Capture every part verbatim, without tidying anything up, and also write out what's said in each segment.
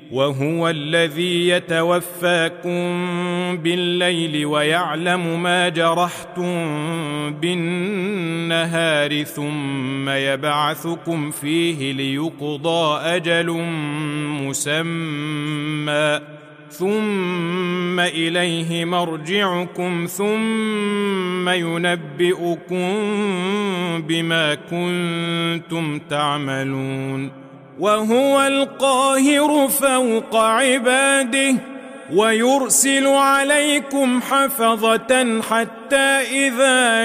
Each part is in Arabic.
وهو الذي يتوفاكم بالليل ويعلم ما جرحتم بالنهار ثم يبعثكم فيه ليقضى أجل مسمى ثم إليه مرجعكم ثم ينبئكم بما كنتم تعملون. وهو القاهر فوق عباده ويرسل عليكم حفظة حتى إذا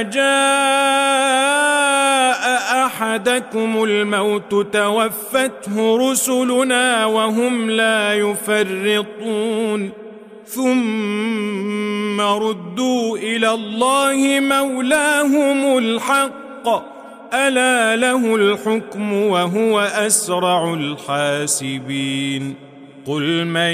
جاء أحدكم الموت توفته رسلنا وهم لا يفرطون ثم ردوا إلى الله مولاهم الحق ألا له الحكم وهو أسرع الحاسبين. قل من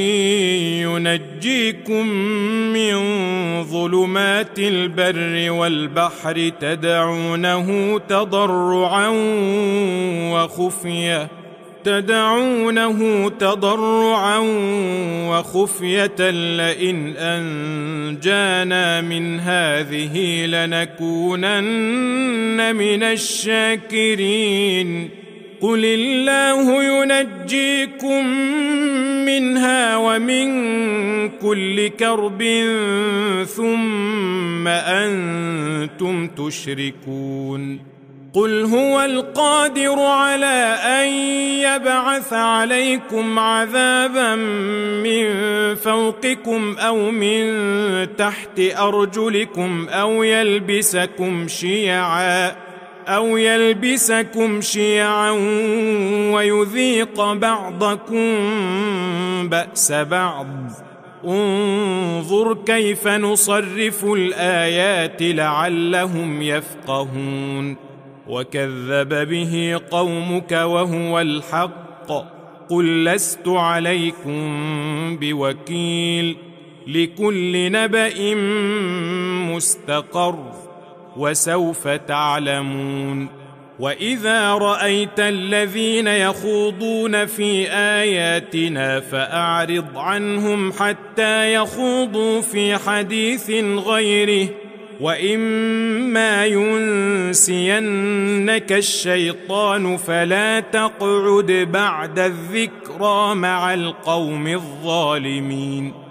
ينجيكم من ظلمات البر والبحر تدعونه تضرعا وخفية تدعونه تضرعا وخفية لئن أنجانا من هذه لنكونن من الشاكرين. قل الله ينجيكم منها ومن كل كرب ثم أنتم تشركون. قل هو القادر على أن يبعث عليكم عذابا من فوقكم أو من تحت أرجلكم أو يلبسكم شيعا أو يلبسكم شيعا ويذيق بعضكم بأس بعض. انظر كيف نصرف الآيات لعلهم يفقهون. وكذب به قومك وهو الحق قل لست عليكم بوكيل لكل نبأ مستقر وسوف تعلمون. وإذا رأيت الذين يخوضون في آياتنا فأعرض عنهم حتى يخوضوا في حديث غيره وإما ينسينك الشيطان فلا تقعد بعد الذكرى مع القوم الظالمين.